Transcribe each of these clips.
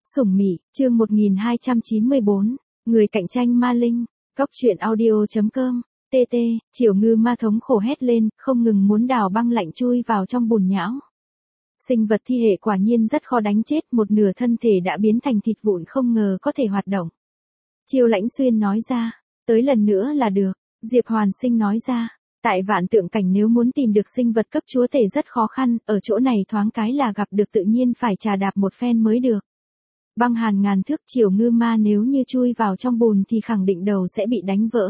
Sủng Mị, chương 1294, người cạnh tranh ma linh, góc truyện audio.com, TT, Triều Ngư ma thống khổ hét lên, không ngừng muốn đào băng lạnh chui vào trong bùn nhão. Sinh vật thi hệ quả nhiên rất khó đánh chết, một nửa thân thể đã biến thành thịt vụn không ngờ có thể hoạt động. Chiêu Lãnh Xuyên nói ra, tới lần nữa là được, Diệp Hoàn Sinh nói ra. Tại Vạn Tượng Cảnh nếu muốn tìm được sinh vật cấp chúa tể rất khó khăn, ở chỗ này thoáng cái là gặp được tự nhiên phải trà đạp một phen mới được. Băng hàn ngàn thước Triều Ngư ma nếu như chui vào trong bùn thì khẳng định đầu sẽ bị đánh vỡ.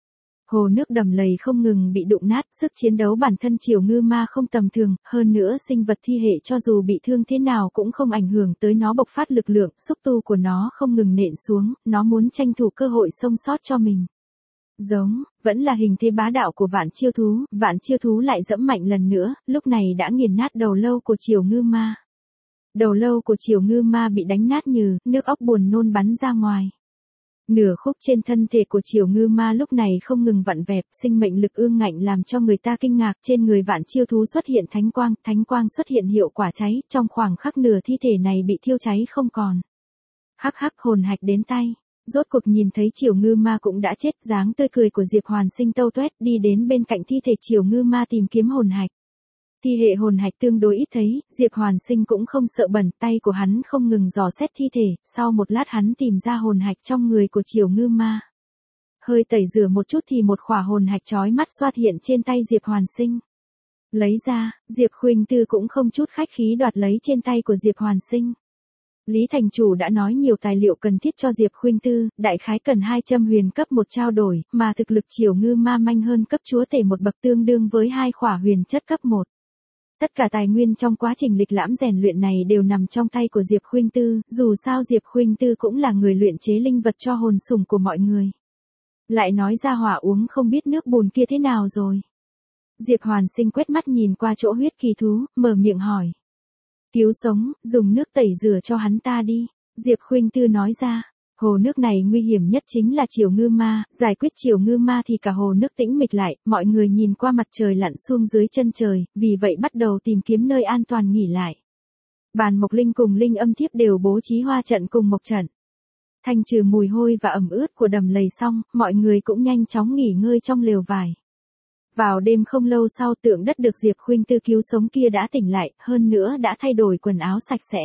Hồ nước đầm lầy không ngừng bị đụng nát, sức chiến đấu bản thân Triều Ngư ma không tầm thường, hơn nữa sinh vật thi hệ cho dù bị thương thế nào cũng không ảnh hưởng tới nó bộc phát lực lượng, xúc tu của nó không ngừng nện xuống, nó muốn tranh thủ cơ hội sống sót cho mình. Giống, vẫn là hình thế bá đạo của Vạn Chiêu Thú lại dẫm mạnh lần nữa, lúc này đã nghiền nát đầu lâu của Triều Ngư ma. Đầu lâu của Triều Ngư ma bị đánh nát như, nước óc buồn nôn bắn ra ngoài. Nửa khúc trên thân thể của Triều Ngư ma lúc này không ngừng vặn vẹo, sinh mệnh lực ương ngạnh làm cho người ta kinh ngạc, trên người Vạn Chiêu Thú xuất hiện thánh quang xuất hiện hiệu quả cháy, trong khoảng khắc nửa thi thể này bị thiêu cháy không còn. Hắc hắc hồn hạch đến tay. Rốt cuộc nhìn thấy Triều Ngư ma cũng đã chết, dáng tươi cười của Diệp Hoàn Sinh tâu tuét đi đến bên cạnh thi thể Triều Ngư ma tìm kiếm hồn hạch. Thi hệ hồn hạch tương đối ít thấy, Diệp Hoàn Sinh cũng không sợ bẩn, tay của hắn không ngừng dò xét thi thể, sau một lát hắn tìm ra hồn hạch trong người của Triều Ngư ma. Hơi tẩy rửa một chút thì một khỏa hồn hạch chói mắt xuất hiện trên tay Diệp Hoàn Sinh. Lấy ra, Diệp Khuynh Tư cũng không chút khách khí đoạt lấy trên tay của Diệp Hoàn Sinh. Lý Thành Chủ đã nói nhiều tài liệu cần thiết cho Diệp Khuynh Tư, đại khái cần 200 huyền cấp một trao đổi, mà thực lực Triều Ngư ma manh hơn cấp chúa tể một bậc tương đương với 2 khỏa huyền chất cấp 1. Tất cả tài nguyên trong quá trình lịch lãm rèn luyện này đều nằm trong tay của Diệp Khuynh Tư, dù sao Diệp Khuynh Tư cũng là người luyện chế linh vật cho hồn sủng của mọi người. Lại nói ra hỏa uống không biết nước bùn kia thế nào rồi. Diệp Hoàn Sinh quét mắt nhìn qua chỗ huyết kỳ thú, mở miệng hỏi. Cứu sống, dùng nước tẩy rửa cho hắn ta đi, Diệp Khuynh Tư nói ra. Hồ nước này nguy hiểm nhất chính là Triều Ngư ma, giải quyết Triều Ngư ma thì cả hồ nước tĩnh mịch lại, mọi người nhìn qua mặt trời lặn xuống dưới chân trời, vì vậy bắt đầu tìm kiếm nơi an toàn nghỉ lại. Bàn Mộc Linh cùng Linh Âm Thiếp đều bố trí hoa trận cùng mộc trận. Thanh trừ mùi hôi và ẩm ướt của đầm lầy xong, mọi người cũng nhanh chóng nghỉ ngơi trong lều vải. Vào đêm không lâu sau Tượng Đất được Diệp Khuynh Tư cứu sống kia đã tỉnh lại, hơn nữa đã thay đổi quần áo sạch sẽ.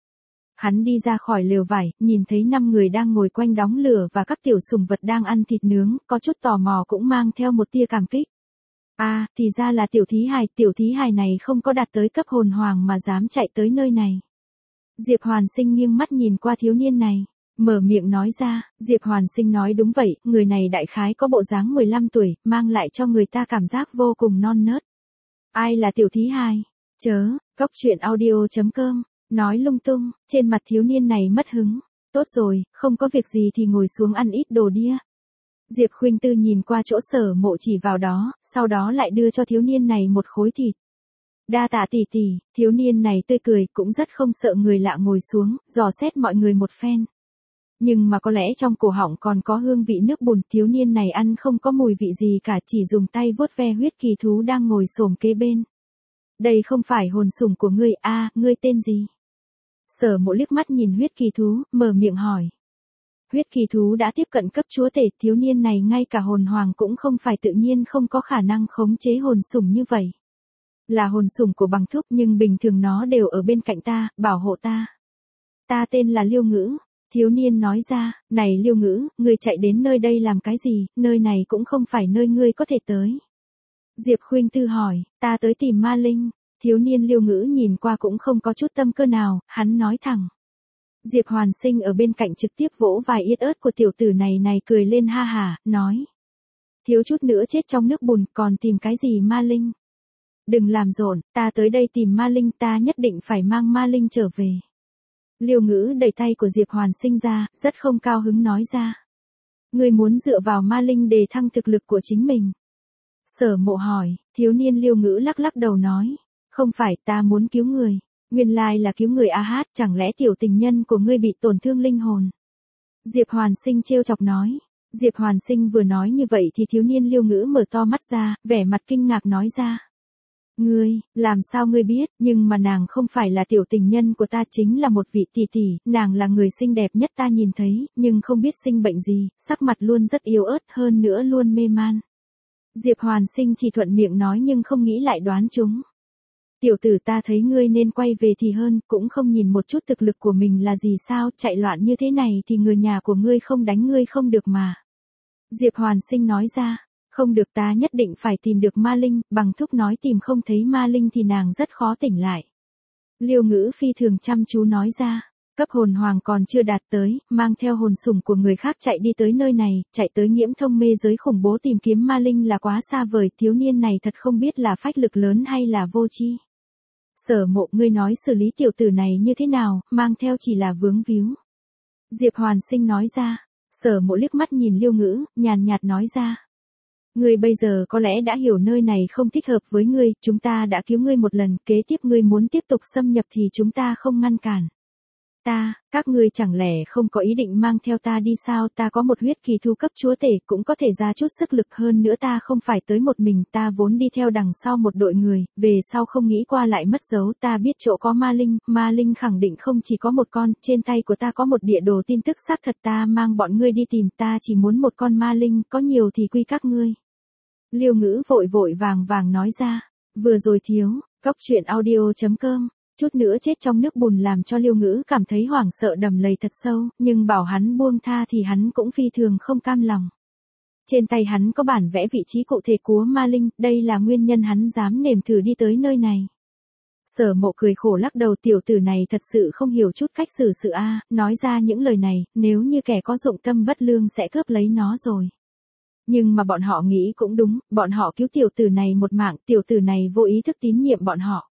Hắn đi ra khỏi lều vải, nhìn thấy 5 người đang ngồi quanh đống lửa và các tiểu sủng vật đang ăn thịt nướng, có chút tò mò cũng mang theo một tia cảm kích. À, thì ra là tiểu thí hài này không có đạt tới cấp hồn hoàng mà dám chạy tới nơi này. Diệp Hoàn Sinh nghiêng mắt nhìn qua thiếu niên này, mở miệng nói ra, Diệp Hoàn Sinh nói đúng vậy, người này đại khái có bộ dáng 15 tuổi, mang lại cho người ta cảm giác vô cùng non nớt. Ai là tiểu thí hài? Chớ, góc truyện audio.com. Nói lung tung, trên mặt thiếu niên này mất hứng. Tốt rồi, không có việc gì thì ngồi xuống ăn ít đồ đĩa. Diệp Khuynh Tư nhìn qua chỗ Sở Mộ chỉ vào đó, sau đó lại đưa cho thiếu niên này một khối thịt. Đa tạ tỷ tỷ, thiếu niên này tươi cười, cũng rất không sợ người lạ ngồi xuống, dò xét mọi người một phen. Nhưng mà có lẽ trong cổ họng còn có hương vị nước bùn, thiếu niên này ăn không có mùi vị gì cả, chỉ dùng tay vuốt ve huyết kỳ thú đang ngồi xổm kế bên. Đây không phải hồn sủng của ngươi à, ngươi tên gì? Sở Mộ liếc mắt nhìn huyết kỳ thú, mở miệng hỏi. Huyết kỳ thú đã tiếp cận cấp chúa tể, thiếu niên này ngay cả hồn hoàng cũng không phải tự nhiên không có khả năng khống chế hồn sủng như vậy. Là hồn sủng của bằng thúc nhưng bình thường nó đều ở bên cạnh ta, bảo hộ ta. Ta tên là Liêu Ngữ, thiếu niên nói ra, này Liêu Ngữ, ngươi chạy đến nơi đây làm cái gì, nơi này cũng không phải nơi ngươi có thể tới. Diệp Khuynh Tư hỏi, ta tới tìm ma linh. Thiếu niên Liêu Ngữ nhìn qua cũng không có chút tâm cơ nào, hắn nói thẳng. Diệp Hoàn Sinh ở bên cạnh trực tiếp vỗ vài yết ớt của tiểu tử này cười lên ha hả, nói. Thiếu chút nữa chết trong nước bùn, còn tìm cái gì ma linh? Đừng làm rộn, ta tới đây tìm ma linh, ta nhất định phải mang ma linh trở về. Liêu Ngữ đẩy tay của Diệp Hoàn Sinh ra, rất không cao hứng nói ra. Ngươi muốn dựa vào ma linh để thăng thực lực của chính mình. Sở Mộ hỏi, thiếu niên Liêu Ngữ lắc lắc đầu nói. Không phải, ta muốn cứu người. Nguyên lai là cứu người hát, chẳng lẽ tiểu tình nhân của ngươi bị tổn thương linh hồn? Diệp Hoàn Sinh trêu chọc nói. Diệp Hoàn Sinh vừa nói như vậy thì thiếu niên Liêu Ngữ mở to mắt ra, vẻ mặt kinh ngạc nói ra. Ngươi, làm sao ngươi biết, nhưng mà nàng không phải là tiểu tình nhân của ta, chính là một vị tỷ tỷ, nàng là người xinh đẹp nhất ta nhìn thấy, nhưng không biết sinh bệnh gì, sắc mặt luôn rất yếu ớt, hơn nữa luôn mê man. Diệp Hoàn Sinh chỉ thuận miệng nói nhưng không nghĩ lại đoán chúng. Tiểu tử, ta thấy ngươi nên quay về thì hơn, cũng không nhìn một chút thực lực của mình là gì sao, chạy loạn như thế này thì người nhà của ngươi không đánh ngươi không được mà. Diệp Hoàn Sinh nói ra, không được, ta nhất định phải tìm được ma linh, bằng thúc nói tìm không thấy ma linh thì nàng rất khó tỉnh lại. Liêu Ngữ phi thường chăm chú nói ra, cấp hồn hoàng còn chưa đạt tới, mang theo hồn sủng của người khác chạy đi tới nơi này, chạy tới Nhiễm Thông mê giới khủng bố tìm kiếm ma linh là quá xa vời, thiếu niên này thật không biết là phách lực lớn hay là vô tri. Sở Mộ, ngươi nói xử lý tiểu tử này như thế nào, mang theo chỉ là vướng víu. Diệp Hoàn Sinh nói ra. Sở Mộ liếc mắt nhìn Liêu Ngữ, nhàn nhạt nói ra. Ngươi bây giờ có lẽ đã hiểu nơi này không thích hợp với ngươi, chúng ta đã cứu ngươi một lần, kế tiếp ngươi muốn tiếp tục xâm nhập thì chúng ta không ngăn cản. Các ngươi chẳng lẽ không có ý định mang theo ta đi sao, ta có một huyết kỳ thu cấp chúa tể cũng có thể ra chút sức lực, hơn nữa ta không phải tới một mình, ta vốn đi theo đằng sau một đội người, về sau không nghĩ qua lại mất dấu, ta biết chỗ có ma linh khẳng định không chỉ có một con, trên tay của ta có một địa đồ tin tức xác thật, ta mang bọn ngươi đi tìm, ta chỉ muốn một con ma linh, có nhiều thì quy các ngươi. Liêu Ngữ vội vội vàng nói ra, vừa rồi thiếu, cóc truyện audio.com. Chút nữa chết trong nước bùn làm cho Liêu Ngữ cảm thấy hoảng sợ đầm lầy thật sâu, nhưng bảo hắn buông tha thì hắn cũng phi thường không cam lòng. Trên tay hắn có bản vẽ vị trí cụ thể của ma linh, đây là nguyên nhân hắn dám nếm thử đi tới nơi này. Sở Mộ cười khổ lắc đầu, tiểu tử này thật sự không hiểu chút cách xử sự a, nói ra những lời này, nếu như kẻ có dụng tâm bất lương sẽ cướp lấy nó rồi. Nhưng mà bọn họ nghĩ cũng đúng, bọn họ cứu tiểu tử này một mạng, tiểu tử này vô ý thức tín nhiệm bọn họ.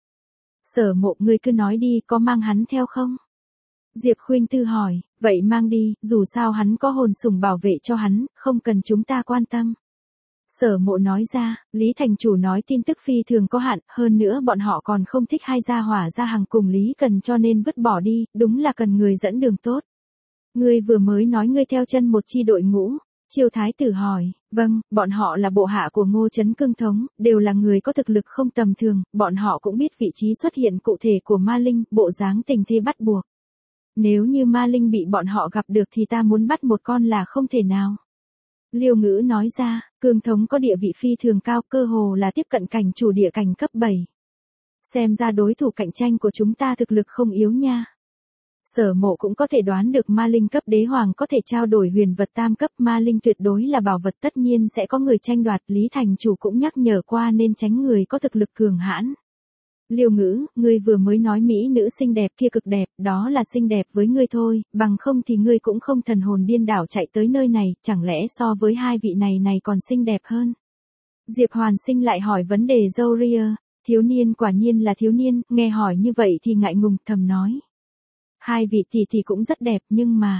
Sở Mộ, ngươi cứ nói đi, có mang hắn theo không? Diệp Khuynh Tư hỏi, vậy mang đi, dù sao hắn có hồn sủng bảo vệ cho hắn, không cần chúng ta quan tâm. Sở Mộ nói ra, Lý Thành Chủ nói tin tức phi thường có hạn, hơn nữa bọn họ còn không thích hai gia hỏa ra hàng cùng Lý Cần cho nên vứt bỏ đi, đúng là cần người dẫn đường tốt. Ngươi vừa mới nói ngươi theo chân một chi đội ngũ. Chiêu Thái Tử hỏi, vâng, bọn họ là bộ hạ của Ngô Chấn Cương Thống, đều là người có thực lực không tầm thường, bọn họ cũng biết vị trí xuất hiện cụ thể của ma linh, bộ dáng tình thế bắt buộc. Nếu như ma linh bị bọn họ gặp được thì ta muốn bắt một con là không thể nào. Liêu Ngữ nói ra, Cương Thống có địa vị phi thường cao, cơ hồ là tiếp cận cảnh chủ địa cảnh cấp 7. Xem ra đối thủ cạnh tranh của chúng ta thực lực không yếu nha. Sở Mộ cũng có thể đoán được ma linh cấp đế hoàng có thể trao đổi huyền vật tam cấp, ma linh tuyệt đối là bảo vật, tất nhiên sẽ có người tranh đoạt, Lý Thành Chủ cũng nhắc nhở qua nên tránh người có thực lực cường hãn. Liêu Ngữ, ngươi vừa mới nói mỹ nữ xinh đẹp kia cực đẹp, đó là xinh đẹp với ngươi thôi, bằng không thì ngươi cũng không thần hồn điên đảo chạy tới nơi này, chẳng lẽ so với hai vị này còn xinh đẹp hơn. Diệp Hoàn Sinh lại hỏi vấn đề râu ria, thiếu niên quả nhiên là thiếu niên, nghe hỏi như vậy thì ngại ngùng thầm nói. Hai vị tỷ thì cũng rất đẹp nhưng mà,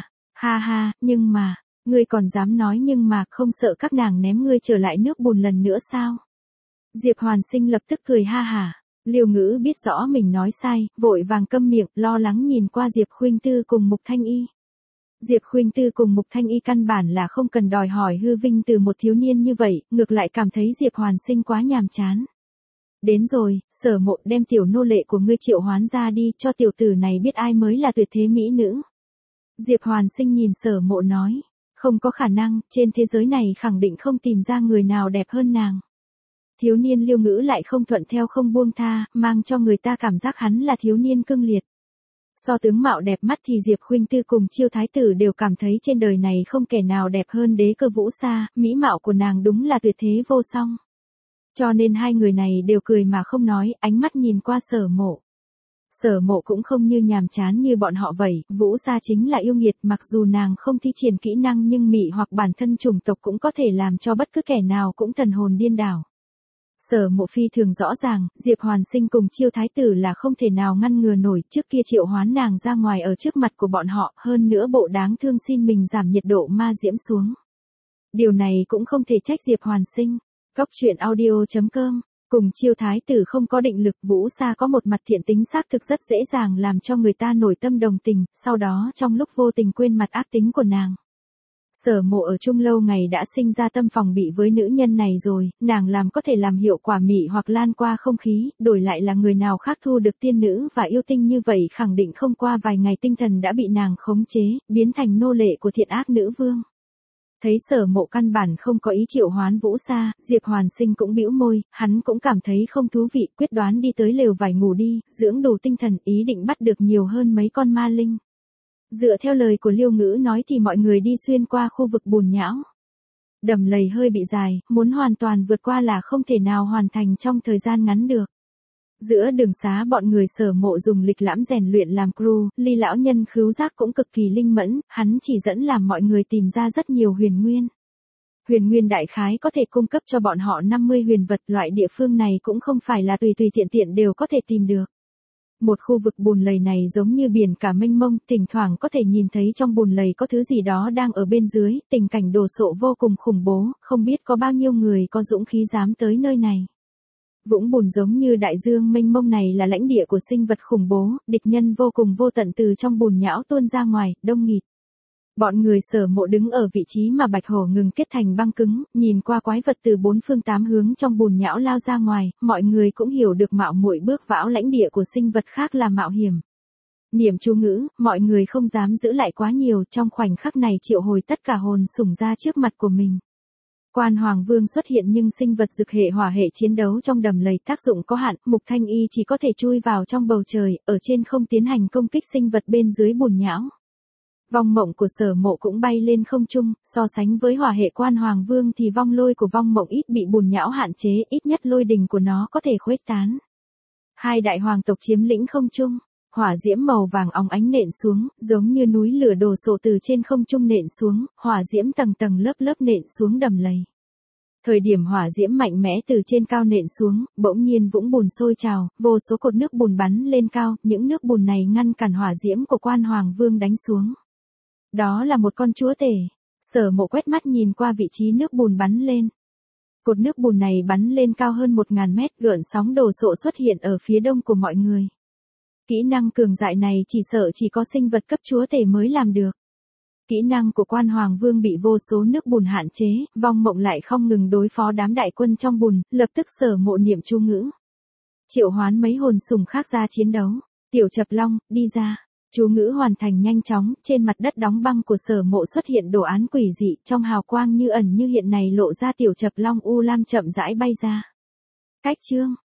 nhưng mà, ngươi còn dám nói nhưng mà, không sợ các nàng ném ngươi trở lại nước bùn lần nữa sao? Diệp Hoàn Sinh lập tức cười ha hả. Liêu Ngữ biết rõ mình nói sai, vội vàng câm miệng, lo lắng nhìn qua Diệp Khuynh Tư cùng Mục Thanh Y. Diệp Khuynh Tư cùng Mục Thanh Y căn bản là không cần đòi hỏi hư vinh từ một thiếu niên như vậy, ngược lại cảm thấy Diệp Hoàn Sinh quá nhàm chán. Đến rồi, Sở Mộ, đem tiểu nô lệ của ngươi triệu hoán ra đi, cho tiểu tử này biết ai mới là tuyệt thế mỹ nữ. Diệp Hoàn Sinh nhìn Sở Mộ nói, không có khả năng, trên thế giới này khẳng định không tìm ra người nào đẹp hơn nàng. Thiếu niên Liêu Ngữ lại không thuận theo không buông tha, mang cho người ta cảm giác hắn là thiếu niên cương liệt. So tướng mạo đẹp mắt thì Diệp Khuynh Tư cùng Chiêu Thái Tử đều cảm thấy trên đời này không kẻ nào đẹp hơn Đế Cơ Vũ Sa, mỹ mạo của nàng đúng là tuyệt thế vô song. Cho nên hai người này đều cười mà không nói, ánh mắt nhìn qua Sở Mộ. Sở Mộ cũng không như nhàm chán như bọn họ vậy, Vũ Sa chính là yêu nghiệt, mặc dù nàng không thi triển kỹ năng nhưng mị hoặc bản thân chủng tộc cũng có thể làm cho bất cứ kẻ nào cũng thần hồn điên đảo. Sở Mộ phi thường rõ ràng, Diệp Hoàn Sinh cùng Chiêu Thái Tử là không thể nào ngăn ngừa nổi, trước kia triệu hoán nàng ra ngoài ở trước mặt của bọn họ, hơn nữa bộ đáng thương xin mình giảm nhiệt độ ma diễm xuống. Điều này cũng không thể trách Diệp Hoàn Sinh. Cóc truyện audio.com, cùng Chiêu Thái Tử không có định lực, Vũ Sa có một mặt thiện tính xác thực rất dễ dàng làm cho người ta nổi tâm đồng tình, sau đó trong lúc vô tình quên mặt ác tính của nàng. Sở Mộ ở chung lâu ngày đã sinh ra tâm phòng bị với nữ nhân này rồi, nàng làm có thể làm hiệu quả mị hoặc lan qua không khí, đổi lại là người nào khác thu được tiên nữ và yêu tinh như vậy khẳng định không qua vài ngày tinh thần đã bị nàng khống chế, biến thành nô lệ của thiện ác nữ vương. Thấy Sở Mộ căn bản không có ý triệu hoán Vũ Sa, Diệp Hoàn Sinh cũng bĩu môi, hắn cũng cảm thấy không thú vị, quyết đoán đi tới lều vải ngủ đi, dưỡng đủ tinh thần, ý định bắt được nhiều hơn mấy con ma linh. Dựa theo lời của Liêu Ngữ nói thì mọi người đi xuyên qua khu vực bùn nhão. Đầm lầy hơi bị dài, muốn hoàn toàn vượt qua là không thể nào hoàn thành trong thời gian ngắn được. Giữa đường xá bọn người Sở Mộ dùng lịch lãm rèn luyện làm crew, Ly lão nhân khứu giác cũng cực kỳ linh mẫn, hắn chỉ dẫn làm mọi người tìm ra rất nhiều huyền nguyên. Huyền nguyên đại khái có thể cung cấp cho bọn họ 50 huyền vật, loại địa phương này cũng không phải là tùy tùy tiện tiện đều có thể tìm được. Một khu vực bùn lầy này giống như biển cả mênh mông, thỉnh thoảng có thể nhìn thấy trong bùn lầy có thứ gì đó đang ở bên dưới, tình cảnh đồ sộ vô cùng khủng bố, không biết có bao nhiêu người có dũng khí dám tới nơi này. Vũng bùn giống như đại dương mênh mông này là lãnh địa của sinh vật khủng bố, địch nhân vô cùng vô tận từ trong bùn nhão tuôn ra ngoài, đông nghịt. Bọn người Sở Mộ đứng ở vị trí mà bạch hổ ngừng kết thành băng cứng, nhìn qua quái vật từ bốn phương tám hướng trong bùn nhão lao ra ngoài, mọi người cũng hiểu được mạo muội bước vào lãnh địa của sinh vật khác là mạo hiểm. Niệm chú ngữ, mọi người không dám giữ lại quá nhiều, trong khoảnh khắc này triệu hồi tất cả hồn sủng ra trước mặt của mình. Quan Hoàng Vương xuất hiện nhưng sinh vật dực hệ hỏa hệ chiến đấu trong đầm lầy tác dụng có hạn, Mục Thanh Y chỉ có thể chui vào trong bầu trời, ở trên không tiến hành công kích sinh vật bên dưới bùn nhão. Vong mộng của Sở Mộ cũng bay lên không trung, so sánh với hỏa hệ Quan Hoàng Vương thì vong lôi của vong mộng ít bị bùn nhão hạn chế, ít nhất lôi đình của nó có thể khuếch tán. Hai đại hoàng tộc chiếm lĩnh không trung, hỏa diễm màu vàng óng ánh nện xuống, giống như núi lửa đổ sộ từ trên không trung nện xuống, hỏa diễm tầng tầng lớp lớp nện xuống đầm lầy. Thời điểm hỏa diễm mạnh mẽ từ trên cao nện xuống, bỗng nhiên vũng bùn sôi trào, vô số cột nước bùn bắn lên cao, những nước bùn này ngăn cản hỏa diễm của Quan Hoàng Vương đánh xuống. Đó là một con chúa tể. Sở Mộ quét mắt nhìn qua vị trí nước bùn bắn lên. Cột nước bùn này bắn lên cao hơn 1000 mét, gợn sóng đồ sộ xuất hiện ở phía đông của mọi người. Kỹ năng cường đại này chỉ sợ chỉ có sinh vật cấp chúa tể mới làm được. Kỹ năng của Quan Hoàng Vương bị vô số nước bùn hạn chế, vong mộng lại không ngừng đối phó đám đại quân trong bùn, lập tức Sở Mộ niệm chú ngữ. Triệu hoán mấy hồn sùng khác ra chiến đấu. Tiểu Chập Long, đi ra. Chú ngữ hoàn thành nhanh chóng, trên mặt đất đóng băng của Sở Mộ xuất hiện đồ án quỷ dị, trong hào quang như ẩn như hiện này lộ ra Tiểu Chập Long u lam chậm rãi bay ra. Cách chương